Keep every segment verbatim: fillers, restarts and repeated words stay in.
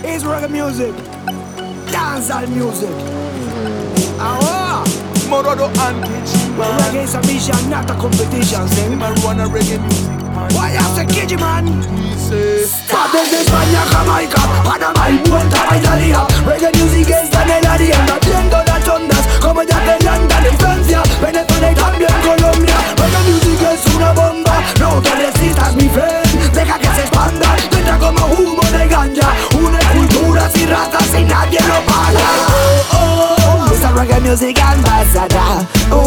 is reggae music, dancehall music. Ah, Morodo and Kijiman. reggae is a mission, not a competition. Sing. Man run a reggae music. Why you say Kijiman? He say, Está desde España, Jamaica, Panamá y vuelta a Italia. Reggae music es la melodía, batiendo las ondas como ya te andan en Francia, Venezuela y también Colombia. Reggae music es una bomba, no te resistas mi friend, deja que se expanda, entra como humo de ganja, une culturas y razas y nadie lo para. Oh, oh, esa reggae music ambassador,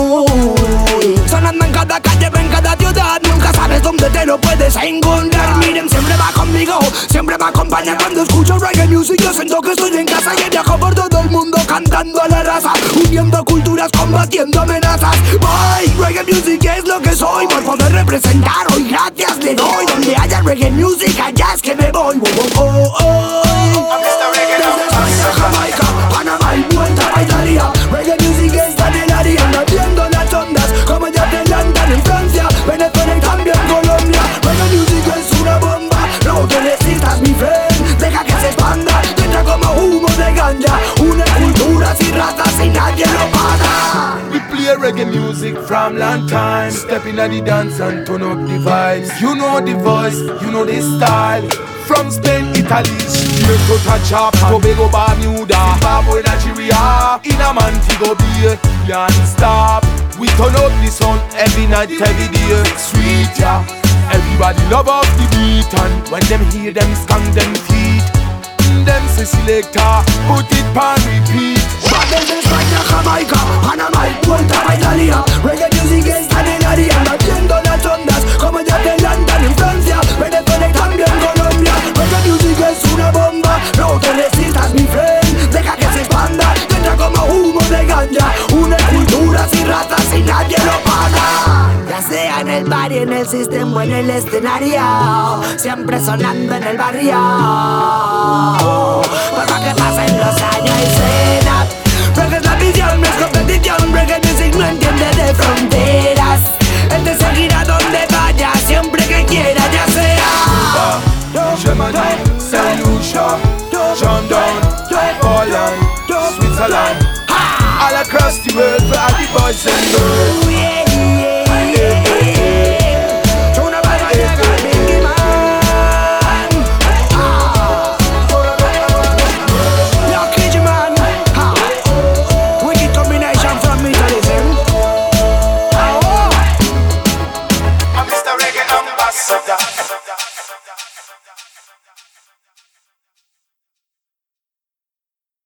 uy, sonando en cada calle, en cada ciudad, nunca sabes dónde te lo puedes encontrar. Miren, siempre va conmigo, siempre me acompaña cuando escucho reggae music. Yo siento que estoy en casa y viajo por todo el mundo cantando a la raza, uniendo culturas, combatiendo amenazas. Bye, reggae music es lo que soy, por poder representar hoy gracias le doy. Donde haya reggae music, allá es que me voy. Oh, oh, oh, oh. Desde España, Jamaica, Panamá y vuelta a Italia. Reggae music es la melodía, batiendo las ondas como ya te andan en Francia, Venezuela y también Colombia. Reggae music es una bomba, no te resistas mi friend, deja que se expanda, entra como humo de ganja, une culturas y razas y nadie lo para. we play reggae music from long time. Step in the dance and turn up the vibes. You know the voice, you know the style. From Spain, Italy, straight to Tachapa, Tobago, Bermuda, Zimbabwe, Nigeria, in a Montego Bay, can't stop. We turn up the sound every night, every day. Sweet, yeah. Everybody love up the beat, and when them hear them skunk them feet, them say selector, put it pan repeat. Desde España, Jamaica, Panamá y vuelta a Italia. Reggae music es la melodía, batiendo las ondas como ya te andan en Francia, Venezuela y también Colombia. Reggae music es una bomba, no te resistas mi friend, deja que se expanda, entra como humo de ganja, une culturas y razas y nadie lo para. Ya sea en el bar y en el sistema o en el escenario, siempre sonando en el barrio. Para que pasen los años y cena. Reggae es la visión, no es competición. Reggae music no entiende de fronteras. Él te seguirá donde vaya, siempre que quiera, ya sea Germany, Saint Lucia, London, Poland, Switzerland, all across the world for all the boys and girls.